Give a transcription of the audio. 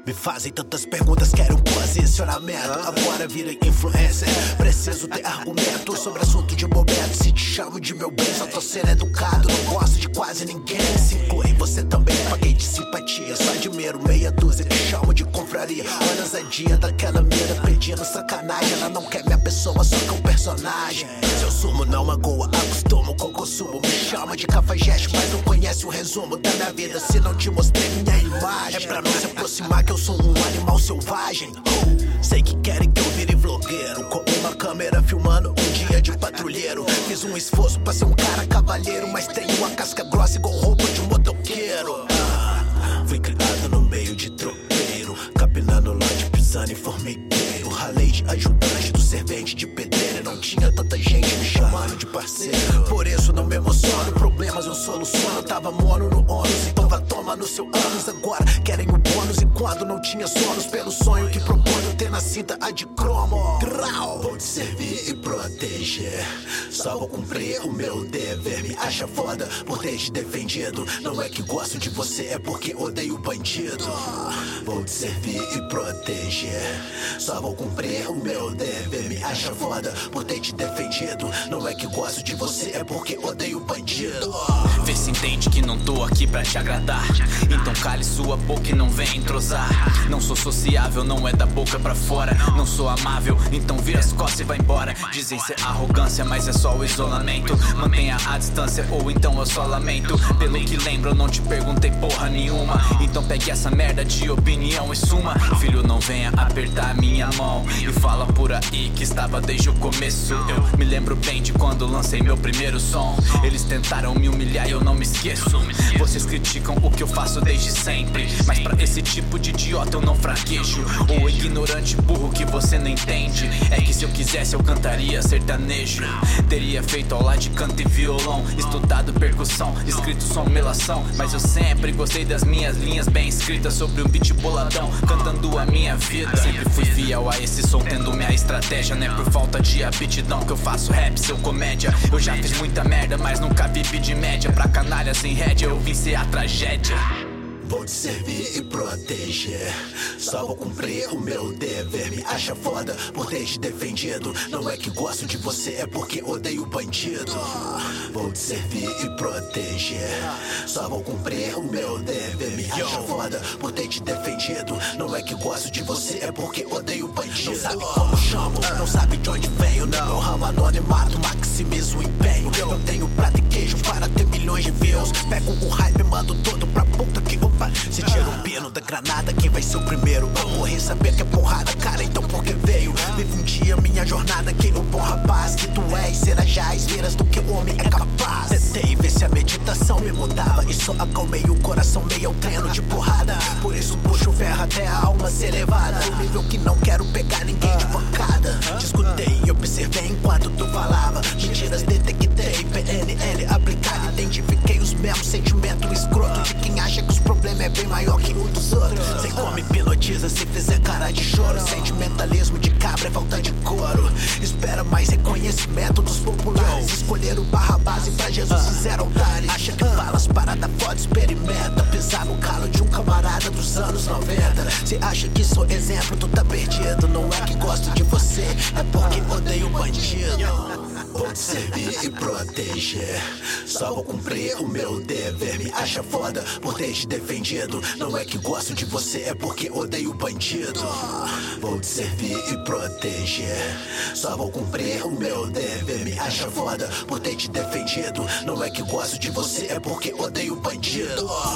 Me fazem tantas perguntas, quero um posicionamento. Agora virei influencer, preciso ter argumentos sobre assunto de momento. Se te chamo de meu bem, só tô sendo educado. Não gosto de quase ninguém, se inclui você também. Paguei de simpatia, só admiro meia dúzia que chamo de confraria. Anos a dia daquela mira, pedindo sacanagem. Ela não quer minha pessoa, só que um personagem. Seu sumo não magoa, acostumo com consumo. Me chama de cafajeste, mas não conhece o resumo da minha vida. Se não te mostrei minha imagem, é pra não se aproximar que eu sou um animal selvagem. Sei que querem que eu vire vlogueiro, com uma câmera filmando um dia de patrulheiro. Fiz um esforço pra ser um cara cavalheiro, mas tenho uma casca grossa igual roupa de um motoqueiro. Fui criado no meio de tropeiro, capinando lote, pisando em formigueiro. Ralei de ajudante do servente de pedreiro. Não tinha tanta gente me chamando de parceiro, por isso não me emociono. Problemas eu soluciono, tava mono no ônus, então vá toma no seu ânus. Agora querem o bônus e quando não tinha sonos, pelo sonho que proponho ter nascida a de cromo. Grau, vou te servir e proteger, só vou cumprir o meu dever. Me acha foda por ter te defendido, não é que gosto de você, é porque odeio bandido. Vou te servir e proteger, só vou cumprir o meu dever. Me acha foda por ter te defendido, não é que gosto de você, é porque odeio bandido. Vê se entende que não tô aqui pra te agradar, então cale sua boca e não vem entrosar. Não sou sociável, não é da boca pra fora. Não sou amável, então vira as costas e vai embora. Dizem ser arrogância, mas é só o isolamento. Mantenha a distância ou então eu só lamento. Pelo que lembro eu não te perguntei porra nenhuma, então pegue essa merda de opinião e suma. Filho, não venha apertar minha mão e fala por aí que estava desde o começo. Eu me lembro bem de quando lancei meu primeiro som. Eles tentaram me humilhar e eu não me esqueço. Vocês criticam o que eu faço desde sempre, mas pra esse tipo de idiota eu não fraquejo. O ignorante burro que você não entende é que se eu quisesse eu cantaria sertanejo. Teria feito aula de canto e violão, estudado percussão, escrito som, melação. Mas eu sempre gostei das minhas linhas bem escritas sobre um beat boladão, cantando a minha vida. Sempre fui fiel a esse som, tendo minha estratégia. Não é por falta de aptidão que eu faço rap, seu comédia. Eu já fiz muita merda, mas nunca vivi de média. Pra canalha sem rédea eu vim ser a tragédia. Vou te servir e proteger, só vou cumprir o meu dever. Me acha foda por ter te defendido, não é que gosto de você, é porque odeio bandido. Vou te servir e proteger, só vou cumprir o meu dever. Me acha foda por ter te defendido, não é que gosto de você, é porque odeio bandido. Não sabe como chamo, não sabe de onde venho. No meu ramo anonimato, maximizo o empenho. Eu tenho prata e queijo para ter milhões de views. Pego o hype e mando todo pra puta que opa. Se tira o pino da granada, quem vai ser o primeiro? Eu morri saber que é porrada, cara, então por que veio? Vive um dia minha jornada, que o bom rapaz que tu és, será já as viras do que o homem é capaz. Tentei ver se a meditação me mudava, e só acalmei o coração meio ao treino de porrada. Por isso puxo o ferro até a alma ser levada, um nível que não quero pegar ninguém de pancada. Te escutei e observei enquanto tu falava, mentiras detectei, PNL aplicado. Identifiquei os mesmos sentimentos escroto de quem acha que os problemas é bem maior que o dos outros. Sei como hipnotiza se fizer cara de choro. Sentimentalismo de cabra é falta de couro. Espera mais reconhecimento dos populares. Escolher o barra base pra Jesus fizeram altares. Acha que fala as paradas foda, experimenta pisar no calo de um camarada dos anos 90. Cê acha que sou exemplo, tu tá perdido. Não é que gosto de você, é porque odeio bandido. Vou te servir e proteger, só vou cumprir o meu dever. Me acha foda por ter te defendido, não é que gosto de você, é porque odeio bandido. Vou te servir e proteger, só vou cumprir o meu dever. Me acha foda por ter te defendido, não é que gosto de você, é porque odeio bandido.